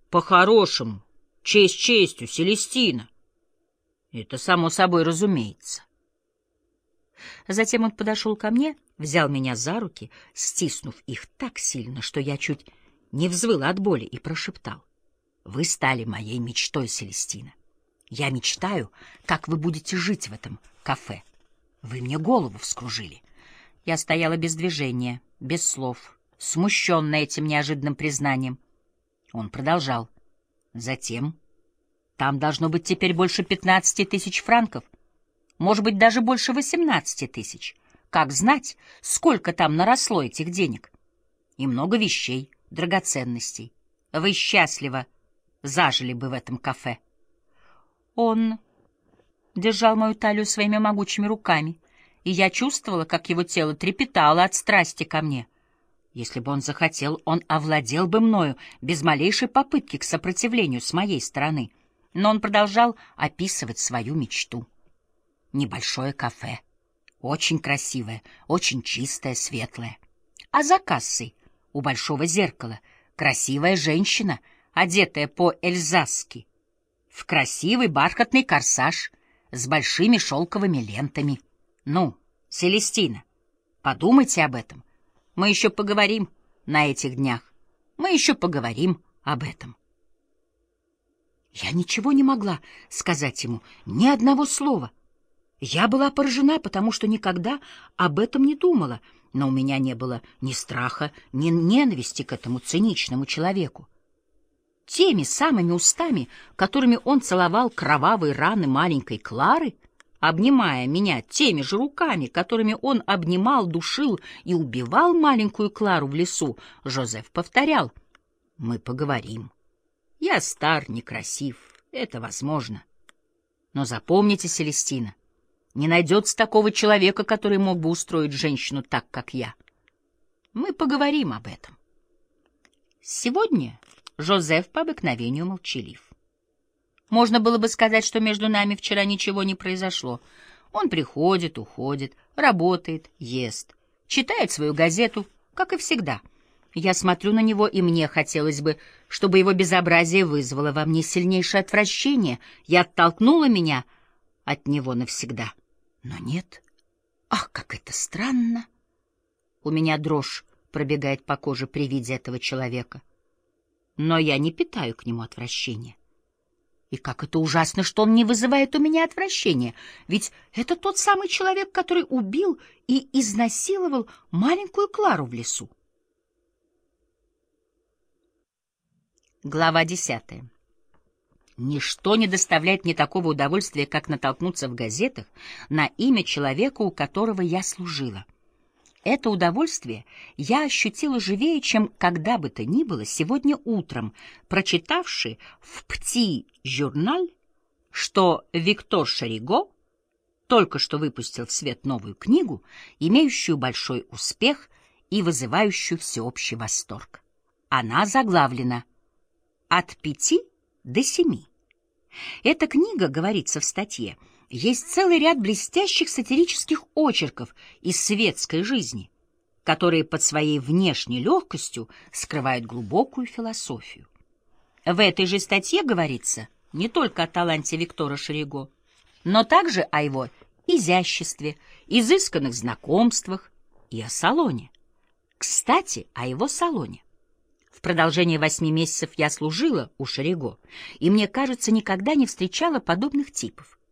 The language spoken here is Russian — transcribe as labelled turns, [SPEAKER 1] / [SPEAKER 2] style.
[SPEAKER 1] По-хорошему, честь честью, Селестина. Это само собой разумеется. Затем он подошел ко мне, взял меня за руки, стиснув их так сильно, что я чуть не взвыла от боли, и прошептал: «Вы стали моей мечтой, Селестина. Я мечтаю, как вы будете жить в этом кафе. Вы мне голову вскружили». Я стояла без движения, без слов, смущенная этим неожиданным признанием. Он продолжал: «Затем там должно быть теперь больше 15 тысяч франков, может быть, даже больше 18 тысяч. Как знать, сколько там наросло этих денег? И много вещей, драгоценностей. Вы счастливо зажили бы в этом кафе». Он держал мою талию своими могучими руками, и я чувствовала, как его тело трепетало от страсти ко мне. Если бы он захотел, он овладел бы мною без малейшей попытки к сопротивлению с моей стороны. Но он продолжал описывать свою мечту. Небольшое кафе, очень красивое, очень чистое, светлое. А за кассой, у большого зеркала, красивая женщина, одетая по-эльзасски, в красивый бархатный корсаж с большими шелковыми лентами. Ну, Селестина, подумайте об этом. Мы еще поговорим на этих днях. Мы еще поговорим об этом. Я ничего не могла сказать ему, ни одного слова. Я была поражена, потому что никогда об этом не думала, но у меня не было ни страха, ни ненависти к этому циничному человеку. Теми самыми устами, которыми он целовал кровавые раны маленькой Клары, обнимая меня теми же руками, которыми он обнимал, душил и убивал маленькую Клару в лесу, Жозеф повторял: «Мы поговорим. Я стар, некрасив, это возможно. Но запомните, Селестина, не найдется такого человека, который мог бы устроить женщину так, как я. Мы поговорим об этом». Сегодня Жозеф по обыкновению молчалив. Можно было бы сказать, что между нами вчера ничего не произошло. Он приходит, уходит, работает, ест, читает свою газету, как и всегда. Я смотрю на него, и мне хотелось бы, чтобы его безобразие вызвало во мне сильнейшее отвращение и оттолкнуло меня от него навсегда. Но нет. Ах, как это странно! У меня дрожь пробегает по коже при виде этого человека. Но я не питаю к нему отвращения. И как это ужасно, что он не вызывает у меня отвращения, ведь это тот самый человек, который убил и изнасиловал маленькую Клару в лесу. Глава 10. Ничто не доставляет мне такого удовольствия, как натолкнуться в газетах на имя человека, у которого я служила. Это удовольствие я ощутила живее, чем когда бы то ни было сегодня утром, прочитавши в «Пти-журналь», что Виктор Шариго только что выпустил в свет новую книгу, имеющую большой успех и вызывающую всеобщий восторг. Она заглавлена «От 5 до 7». Эта книга, говорится в статье, есть целый ряд блестящих сатирических очерков из светской жизни, которые под своей внешней легкостью скрывают глубокую философию. В этой же статье говорится не только о таланте Виктора Шариго, но также о его изяществе, изысканных знакомствах и о салоне. Кстати, о его салоне. В продолжение 8 месяцев я служила у Шариго, и, мне кажется, никогда не встречала подобных типов.